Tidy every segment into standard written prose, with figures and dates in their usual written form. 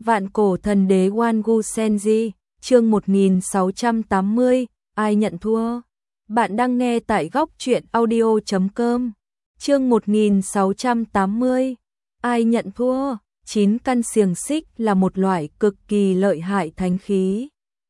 Vạn cổ thần đế Wangu Senji, chương 1680, ai nhận thua? Bạn đang nghe tại góc truyện audio.com. Chương 1680, ai nhận thua? 9 căn xiềng xích là một loại cực kỳ lợi hại thánh khí,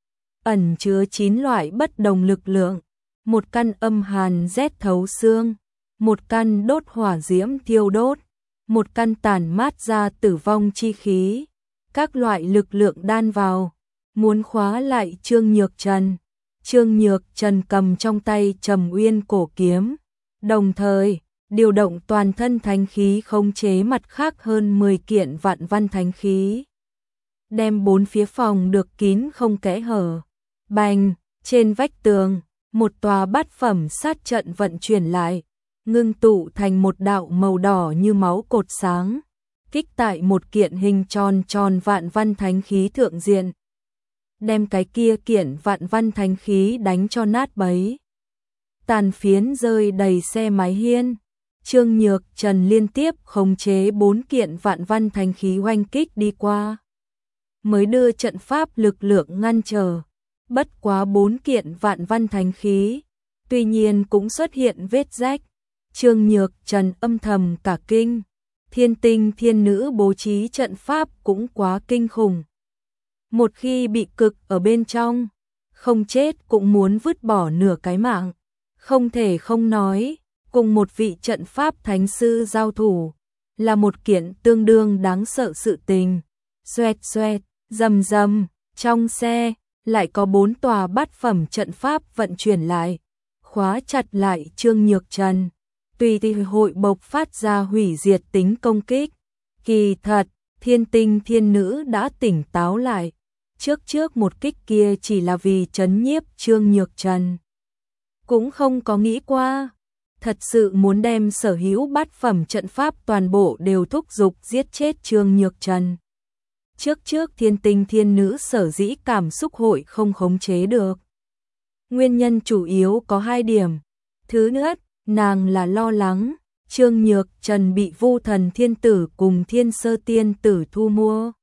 ẩn chứa 9 loại bất đồng lực lượng. Một căn âm hàn rét thấu xương, một căn đốt hỏa diễm thiêu đốt, một căn tản mát ra tử vong chi khí. Các loại lực lượng đan vào, muốn khóa lại Trương Nhược Trần. Trương Nhược Trần cầm trong tay Trầm Uyên cổ kiếm, đồng thời điều động toàn thân thánh khí khống chế mặt khác hơn 10 kiện vạn văn thánh khí, đem bốn phía phòng được kín không kẽ hở. Bành, trên vách tường, một tòa bát phẩm sát trận vận chuyển lại, ngưng tụ thành một đạo màu đỏ như máu cột sáng, kích tại một kiện hình tròn tròn vạn văn thánh khí thượng diện, đem cái kia kiện vạn văn thánh khí đánh cho nát bấy. Tàn phiến rơi đầy xe mái hiên. Trương Nhược Trần liên tiếp khống chế 4 kiện vạn văn thánh khí oanh kích đi qua, mới đưa trận pháp lực lượng ngăn trở. Bất quá 4 kiện vạn văn thánh khí, tuy nhiên cũng xuất hiện vết rách. Trương Nhược Trần âm thầm cả kinh, Thiên Tinh Thiên Nữ bố trí trận pháp cũng quá kinh khủng. Một khi bị cực ở bên trong, không chết cũng muốn vứt bỏ nửa cái mạng. Không thể không nói, cùng một vị trận pháp thánh sư giao thủ, là một kiện tương đương đáng sợ sự tình. Xoẹt xoẹt, rầm rầm, trong xe lại có 4 tòa bát phẩm trận pháp vận chuyển lại, khóa chặt lại Trương Nhược Trần, tùy hội bộc phát ra hủy diệt tính công kích. Kỳ thật, Thiên Tinh Thiên Nữ đã tỉnh táo lại, trước một kích kia chỉ là vì trấn nhiếp Trương Nhược Trần, cũng không có nghĩ qua thật sự muốn đem sở hữu bát phẩm trận pháp toàn bộ đều thúc giục giết chết Trương Nhược Trần. Trước Thiên Tinh Thiên Nữ sở dĩ cảm xúc hội không khống chế được, nguyên nhân chủ yếu có 2 điểm. Thứ nhất, nàng là lo lắng Trương Nhược Trần bị Vu Thần Thiên Tử cùng Thiên Sơ Tiên Tử thu mua.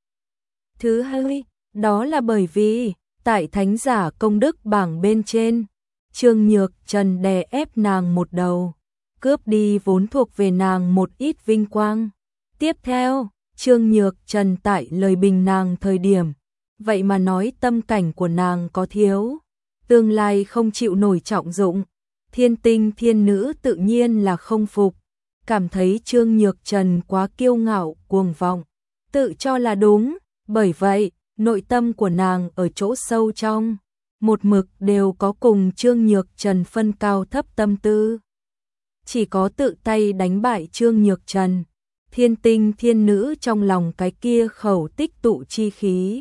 Thứ hai, đó là bởi vì tại thánh giả công đức bảng bên trên, Trương Nhược Trần đè ép nàng một đầu, cướp đi vốn thuộc về nàng một ít vinh quang. Tiếp theo, Trương Nhược Trần tại lời bình nàng thời điểm, vậy mà nói tâm cảnh của nàng có thiếu, tương lai không chịu nổi trọng dụng. Thiên Tinh Thiên Nữ tự nhiên là không phục, cảm thấy Trương Nhược Trần quá kiêu ngạo, cuồng vọng, tự cho là đúng. Bởi vậy, nội tâm của nàng ở chỗ sâu trong, một mực đều có cùng Trương Nhược Trần phân cao thấp tâm tư. Chỉ có tự tay đánh bại Trương Nhược Trần, Thiên Tinh Thiên Nữ trong lòng cái kia khẩu tích tụ chi khí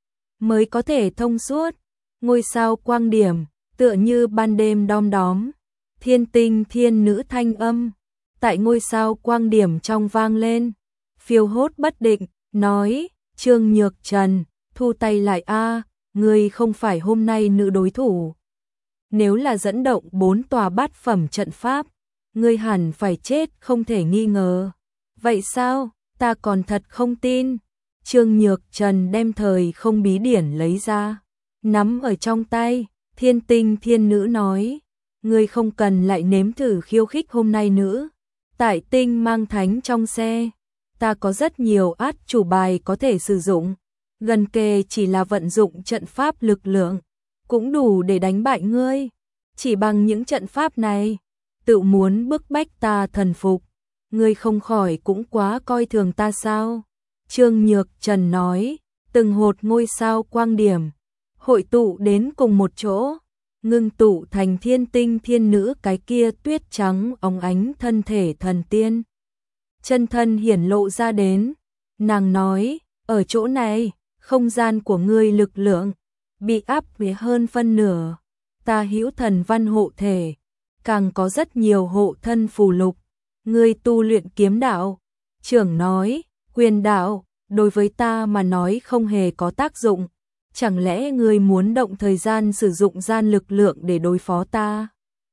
mới có thể thông suốt. Ngôi sao quang điểm, tựa như ban đêm đom đóm, Thiên Tinh Thiên Nữ thanh âm tại ngôi sao quang điểm trong vang lên, phiêu hốt bất định, nói: Trương Nhược Trần, thu tay lại a, ngươi không phải hôm nay nữ đối thủ. Nếu là dẫn động 4 tòa bát phẩm trận pháp, ngươi hẳn phải chết không thể nghi ngờ. Vậy sao? Ta còn thật không tin. Trương Nhược Trần đem thời không bí điển lấy ra, nắm ở trong tay. Thiên Tinh Thiên Nữ nói: ngươi không cần lại nếm thử khiêu khích hôm nay nữa. Tại Tinh Mang Thánh trong xe, ta có rất nhiều át chủ bài có thể sử dụng, gần kề chỉ là vận dụng trận pháp lực lượng, cũng đủ để đánh bại ngươi. Chỉ bằng những trận pháp này, tự muốn bức bách ta thần phục, ngươi không khỏi cũng quá coi thường ta sao? Trương Nhược Trần nói, từng hột ngôi sao quang điểm hội tụ đến cùng một chỗ, ngưng tụ thành Thiên Tinh Thiên Nữ cái kia tuyết trắng óng ánh thân thể thần tiên. Chân thân hiển lộ ra đến, nàng nói: ở chỗ này, không gian của ngươi lực lượng bị áp về hơn phân nửa, ta hữu thần văn hộ thể, càng có rất nhiều hộ thân phù lục. Ngươi tu luyện kiếm đạo, trưởng nói, quyền đạo, đối với ta mà nói không hề có tác dụng. Chẳng lẽ ngươi muốn động thời gian sử dụng gian lực lượng để đối phó ta?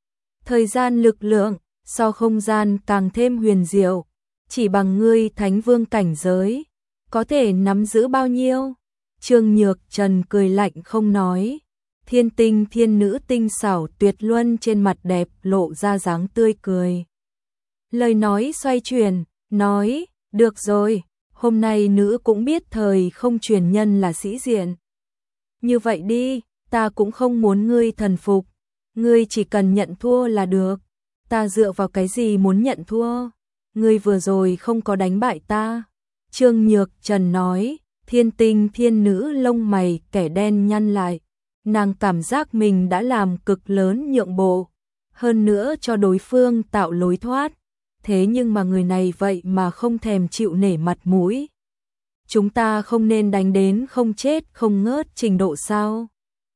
Thời gian lực lượng so không gian càng thêm huyền diệu, chỉ bằng ngươi thánh vương cảnh giới, có thể nắm giữ bao nhiêu? Trương Nhược Trần cười lạnh không nói. Thiên Tinh Thiên Nữ tinh xảo tuyệt luân trên mặt đẹp lộ ra dáng tươi cười. Lời nói xoay chuyển, nói, được rồi, hôm nay nữ cũng biết thời không truyền nhân là sĩ diện. Như vậy đi, ta cũng không muốn ngươi thần phục, ngươi chỉ cần nhận thua là được. Ta dựa vào cái gì muốn nhận thua? Ngươi vừa rồi không có đánh bại ta. Trương Nhược Trần nói. Thiên Tinh Thiên Nữ lông mày kẻ đen nhăn lại. Nàng cảm giác mình đã làm cực lớn nhượng bộ, hơn nữa cho đối phương tạo lối thoát. Thế nhưng mà người này vậy mà không thèm chịu nể mặt mũi. Chúng ta không nên đánh đến không chết không ngớt trình độ sao?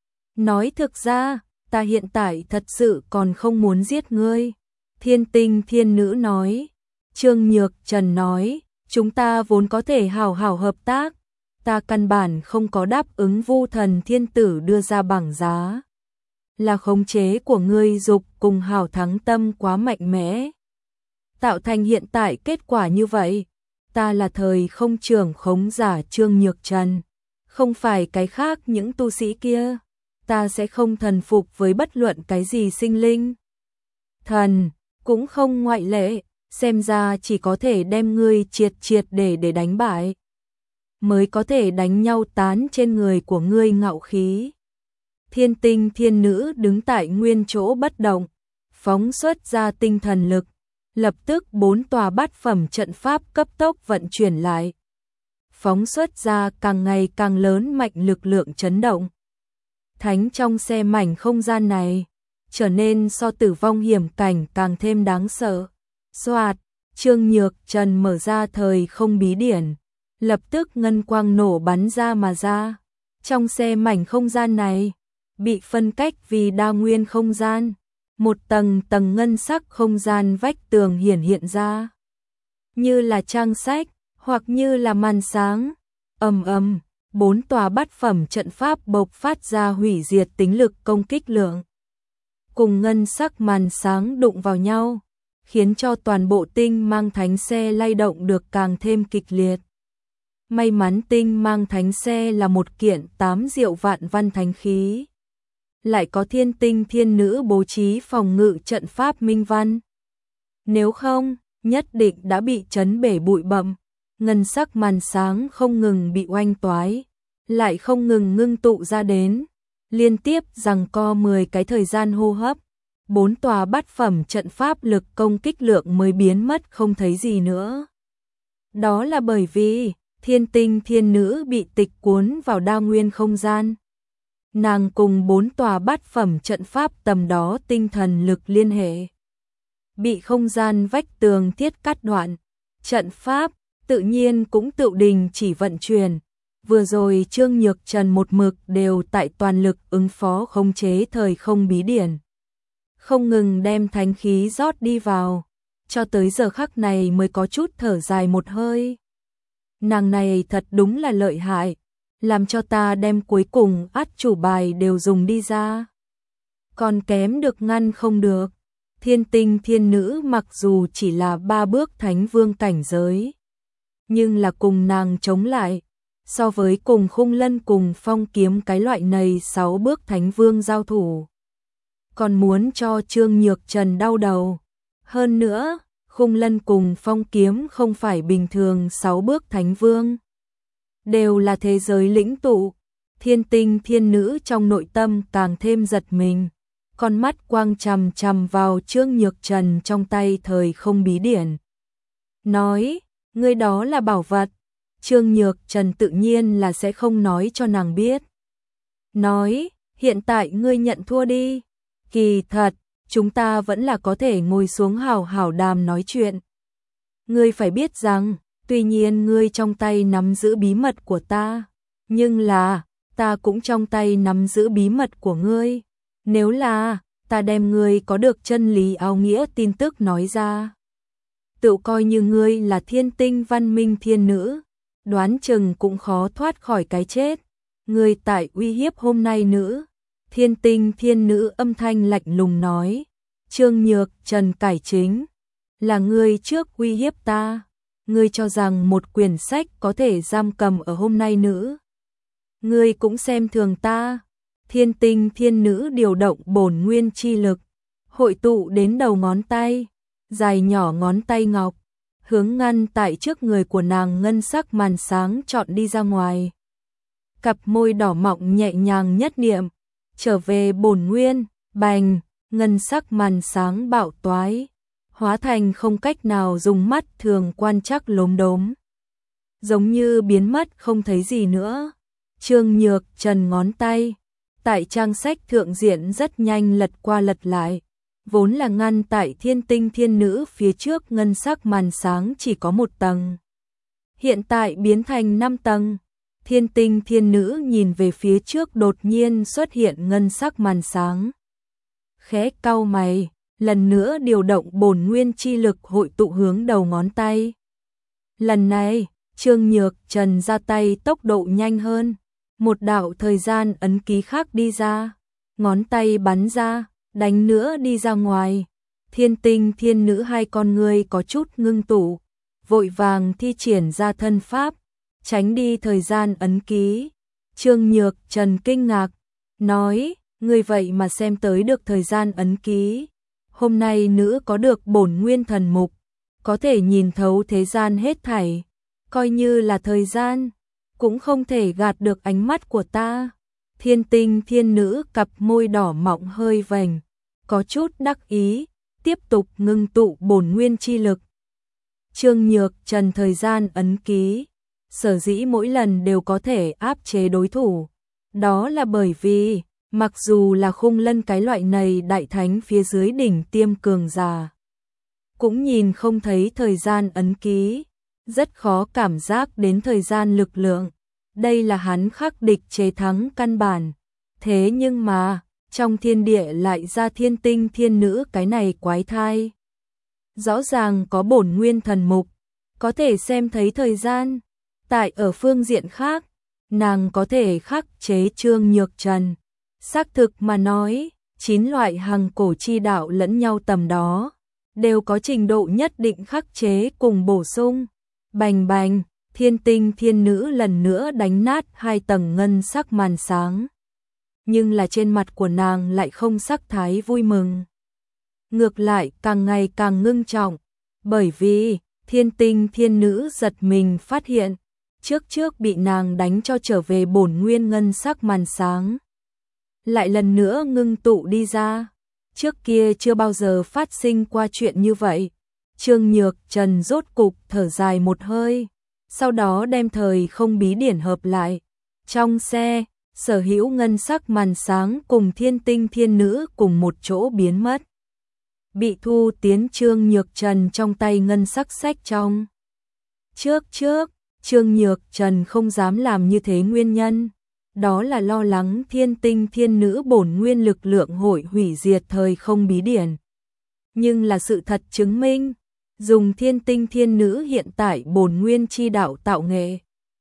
Nói thực ra, ta hiện tại thật sự còn không muốn giết ngươi. Thiên Tinh Thiên Nữ nói. Trương Nhược Trần nói, chúng ta vốn có thể hảo hảo hợp tác. Ta căn bản không có đáp ứng Vu Thần Thiên Tử đưa ra bảng giá. Là khống chế của ngươi dục cùng hảo thắng tâm quá mạnh mẽ. Tạo thành hiện tại kết quả như vậy. Ta là thời không trưởng khống giả Trương Nhược Trần. Không phải cái khác những tu sĩ kia. Ta sẽ không thần phục với bất luận cái gì sinh linh. Thần, cũng không ngoại lệ. Xem ra chỉ có thể đem ngươi triệt để đánh bại. Mới có thể đánh nhau tán trên người của ngươi ngạo khí. Thiên Tinh Thiên Nữ đứng tại nguyên chỗ bất động, phóng xuất ra tinh thần lực, lập tức 4 tòa bát phẩm trận pháp cấp tốc vận chuyển lại. Phóng xuất ra càng ngày càng lớn mạnh lực lượng chấn động. Thánh trong xe mảnh không gian này, trở nên so tử vong hiểm cảnh càng thêm đáng sợ. Soạt, Trương Nhược Trần mở ra thời không bí điển. Lập tức ngân quang nổ bắn ra mà ra. Trong xe mảnh không gian này, bị phân cách vì đa nguyên không gian. Một tầng ngân sắc không gian vách tường hiện ra. Như là trang sách, hoặc như là màn sáng. Ầm, 4 tòa bát phẩm trận pháp bộc phát ra hủy diệt tính lực công kích lượng. Cùng ngân sắc màn sáng đụng vào nhau, khiến cho toàn bộ tinh mang thánh xe lay động được càng thêm kịch liệt. May mắn tinh mang thánh xe là một kiện 8 diệu vạn văn thánh khí. Lại có Thiên Tinh Thiên Nữ bố trí phòng ngự trận pháp minh văn. Nếu không, nhất định đã bị chấn bể bụi bặm. Ngân sắc màn sáng không ngừng bị oanh toái, lại không ngừng ngưng tụ ra đến. Liên tiếp giằng co 10 cái thời gian hô hấp. 4 tòa bát phẩm trận pháp lực công kích lượng mới biến mất không thấy gì nữa. Đó là bởi vì Thiên Tinh Thiên Nữ bị tịch cuốn vào đa nguyên không gian. Nàng cùng 4 tòa bát phẩm trận pháp tầm đó tinh thần lực liên hệ. Bị không gian vách tường thiết cắt đoạn. Trận pháp tự nhiên cũng tự đình chỉ vận chuyển. Vừa rồi Trương Nhược Trần một mực đều tại toàn lực ứng phó khống chế thời không bí điển. Không ngừng đem thánh khí rót đi vào. Cho tới giờ khắc này mới có chút thở dài một hơi. Nàng này thật đúng là lợi hại, làm cho ta đem cuối cùng át chủ bài đều dùng đi ra. Còn kém được ngăn không được. Thiên Tinh Thiên Nữ mặc dù chỉ là 3 bước thánh vương cảnh giới, nhưng là cùng nàng chống lại. So với cùng Khung Lân cùng Phong Kiếm cái loại này 6 bước thánh vương giao thủ, còn muốn cho Trương Nhược Trần đau đầu. Hơn nữa, Khung Lân cùng Phong Kiếm không phải bình thường 6 bước thánh vương, đều là thế giới lĩnh tụ. Thiên Tinh Thiên Nữ trong nội tâm càng thêm giật mình, con mắt quang chằm chằm vào Trương Nhược Trần trong tay thời không bí điển. Nói, ngươi đó là bảo vật. Trương Nhược Trần tự nhiên là sẽ không nói cho nàng biết. Nói, hiện tại ngươi nhận thua đi. Kỳ thật, chúng ta vẫn là có thể ngồi xuống hảo hảo đàm nói chuyện. Ngươi phải biết rằng, tuy nhiên ngươi trong tay nắm giữ bí mật của ta, nhưng là, ta cũng trong tay nắm giữ bí mật của ngươi. Nếu là, ta đem ngươi có được chân lý áo nghĩa tin tức nói ra, tự coi như ngươi là thiên tinh văn minh thiên nữ, đoán chừng cũng khó thoát khỏi cái chết. Ngươi tại uy hiếp hôm nay nữ. Thiên Tinh Thiên Nữ âm thanh lạnh lùng nói. Trương Nhược Trần cải chính. Là ngươi trước uy hiếp ta. ngươi cho rằng một quyển sách có thể giam cầm ở hôm nay nữ. Ngươi cũng xem thường ta. Thiên tinh thiên nữ điều động bổn nguyên chi lực, hội tụ đến đầu ngón tay, dài nhỏ ngón tay ngọc, hướng ngăn tại trước người của nàng ngân sắc màn sáng chọn đi ra ngoài. Cặp môi đỏ mọng nhẹ nhàng nhất niệm, trở về bổn nguyên, bành, ngân sắc màn sáng bạo toái, hóa thành không cách nào dùng mắt thường quan trắc lốm đốm. Giống như biến mất không thấy gì nữa. Trương Nhược Trần ngón tay, tại trang sách thượng diện rất nhanh lật qua lật lại. Vốn là ngăn tại thiên tinh thiên nữ phía trước ngân sắc màn sáng chỉ có 1 tầng. Hiện tại biến thành 5 tầng. Thiên tinh thiên nữ nhìn về phía trước đột nhiên xuất hiện ngân sắc màn sáng. Khẽ cau mày, lần nữa điều động bổn nguyên chi lực hội tụ hướng đầu ngón tay. Lần này, Trương Nhược Trần ra tay tốc độ nhanh hơn. Một đạo thời gian ấn ký khác đi ra, ngón tay bắn ra, đánh nữa đi ra ngoài. Thiên tinh thiên nữ hai con ngươi có chút ngưng tụ, vội vàng thi triển ra thân pháp, tránh đi thời gian ấn ký. Trương Nhược Trần kinh ngạc, nói, ngươi vậy mà xem tới được thời gian ấn ký. Hôm nay nữ có được bổn nguyên thần mục, có thể nhìn thấu thế gian hết thảy, coi như là thời gian, cũng không thể gạt được ánh mắt của ta. Thiên tinh thiên nữ cặp môi đỏ mọng hơi vành, có chút đắc ý, tiếp tục ngưng tụ bổn nguyên chi lực. Trương Nhược Trần thời gian ấn ký, sở dĩ mỗi lần đều có thể áp chế đối thủ. Đó là bởi vì, mặc dù là Khung Lân cái loại này đại thánh phía dưới đỉnh tiêm cường giả, cũng nhìn không thấy thời gian ấn ký, rất khó cảm giác đến thời gian lực lượng. Đây là hắn khắc địch chế thắng căn bản. Thế nhưng mà, trong thiên địa lại ra thiên tinh thiên nữ cái này quái thai. Rõ ràng có bổn nguyên thần mục, có thể xem thấy thời gian. Tại ở phương diện khác, nàng có thể khắc chế Trương Nhược Trần. Xác thực mà nói, 9 loại hằng cổ chi đạo lẫn nhau tầm đó, đều có trình độ nhất định khắc chế cùng bổ sung. Bành bành, thiên tinh thiên nữ lần nữa đánh nát 2 tầng ngân sắc màn sáng. Nhưng là trên mặt của nàng lại không sắc thái vui mừng. Ngược lại càng ngày càng ngưng trọng, bởi vì thiên tinh thiên nữ giật mình phát hiện, trước bị nàng đánh cho trở về bổn nguyên ngân sắc màn sáng. Lại lần nữa ngưng tụ đi ra, trước kia chưa bao giờ phát sinh qua chuyện như vậy. Trương Nhược Trần rốt cục thở dài một hơi, sau đó đem thời không bí điển hợp lại. Trong xe, sở hữu ngân sắc màn sáng cùng thiên tinh thiên nữ cùng một chỗ biến mất. Bị thu tiến Trương Nhược Trần trong tay ngân sắc sách trong. Trước, Trương Nhược Trần không dám làm như thế nguyên nhân. Đó là lo lắng thiên tinh thiên nữ bổn nguyên lực lượng hội hủy diệt thời không bí điển. Nhưng là sự thật chứng minh, dùng thiên tinh thiên nữ hiện tại bổn nguyên chi đạo tạo nghệ,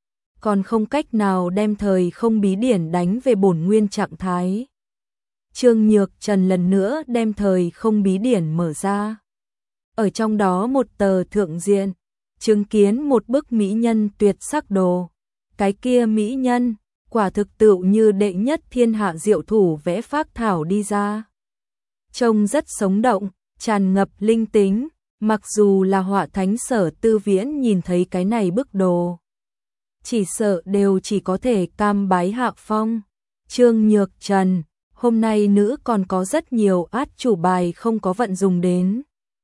còn không cách nào đem thời không bí điển đánh về bổn nguyên trạng thái. Trương Nhược Trần lần nữa đem thời không bí điển mở ra. Ở trong đó một tờ thượng diện, chứng kiến một bức mỹ nhân tuyệt sắc đồ. Cái kia mỹ nhân, quả thực tựu như đệ nhất thiên hạ diệu thủ vẽ phác thảo đi ra. Trông rất sống động, tràn ngập linh tính, mặc dù là họa thánh Sở Tư Viễn nhìn thấy cái này bức đồ, chỉ sợ đều chỉ có thể cam bái hạ phong. Trương Nhược Trần, hôm nay nữ còn có rất nhiều át chủ bài không có vận dùng đến.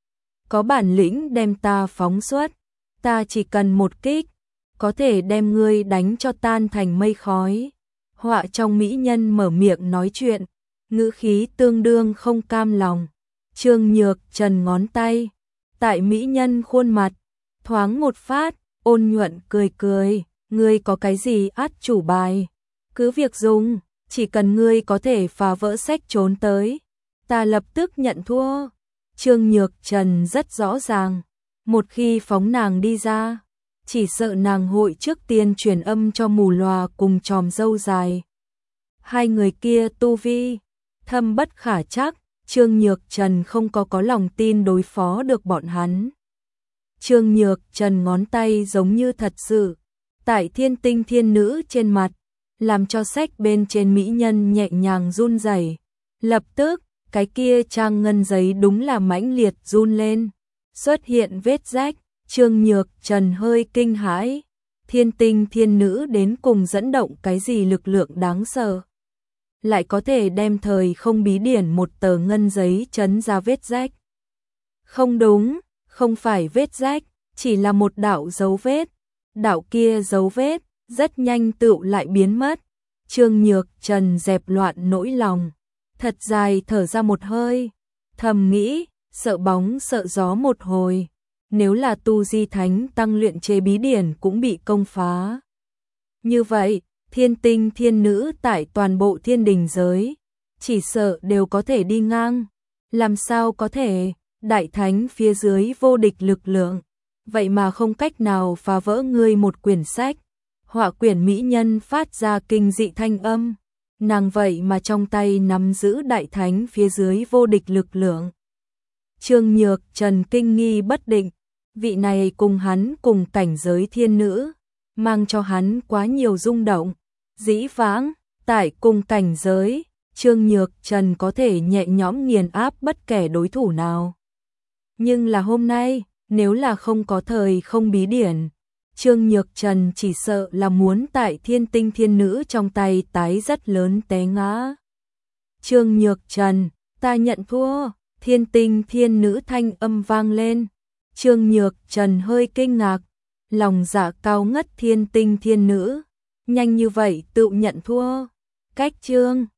Có bản lĩnh đem ta phóng xuất, ta chỉ cần một kích, có thể đem ngươi đánh cho tan thành mây khói. Họa trong mỹ nhân mở miệng nói chuyện, ngữ khí tương đương không cam lòng. Trương Nhược Trần ngón tay, tại mỹ nhân khuôn mặt, thoáng một phát, ôn nhuận cười, ngươi có cái gì át chủ bài, cứ việc dùng, chỉ cần ngươi có thể phá vỡ sách trốn tới, ta lập tức nhận thua. Trương Nhược Trần rất rõ ràng, một khi phóng nàng đi ra, chỉ sợ nàng hội trước tiên truyền âm cho Mù Lòa cùng Tròm Dâu Dài. Hai người kia tu vi thâm bất khả trắc, Trương Nhược Trần không có lòng tin đối phó được bọn hắn. Trương Nhược Trần ngón tay giống như thật sự, tại thiên tinh thiên nữ trên mặt, làm cho sách bên trên mỹ nhân nhẹ nhàng run rẩy. Lập tức, cái kia trang ngân giấy đúng là mãnh liệt run lên, xuất hiện vết rách. Trương Nhược Trần hơi kinh hãi, thiên tinh thiên nữ đến cùng dẫn động cái gì lực lượng đáng sợ, lại có thể đem thời không bí điển một tờ ngân giấy chấn ra vết rách. Không đúng, không phải vết rách, chỉ là một đạo dấu vết. Đạo kia dấu vết rất nhanh tựu lại biến mất. Trương Nhược Trần dẹp loạn nỗi lòng, thật dài thở ra một hơi, thầm nghĩ, sợ bóng sợ gió một hồi, nếu là tu di thánh tăng luyện chế bí điển cũng bị công phá. Như vậy, thiên tinh thiên nữ tại toàn bộ thiên đình giới, chỉ sợ đều có thể đi ngang. Làm sao có thể, đại thánh phía dưới vô địch lực lượng, vậy mà không cách nào phá vỡ ngươi một quyển sách. Họa quyển mỹ nhân phát ra kinh dị thanh âm, nàng vậy mà trong tay nắm giữ đại thánh phía dưới vô địch lực lượng. Trương Nhược Trần kinh nghi bất định, vị này cùng hắn cùng cảnh giới thiên nữ, mang cho hắn quá nhiều rung động. Dĩ vãng, tại cùng cảnh giới, Trương Nhược Trần có thể nhẹ nhõm nghiền áp bất kể đối thủ nào. Nhưng là hôm nay, nếu là không có thời không bí điển, Trương Nhược Trần chỉ sợ là muốn tại thiên tinh thiên nữ trong tay tái rất lớn té ngã. Trương Nhược Trần, ta nhận thua, thiên tinh thiên nữ thanh âm vang lên. Trương Nhược Trần hơi kinh ngạc, lòng dạ cao ngất thiên tinh thiên nữ, nhanh như vậy tự nhận thua. Cách Trương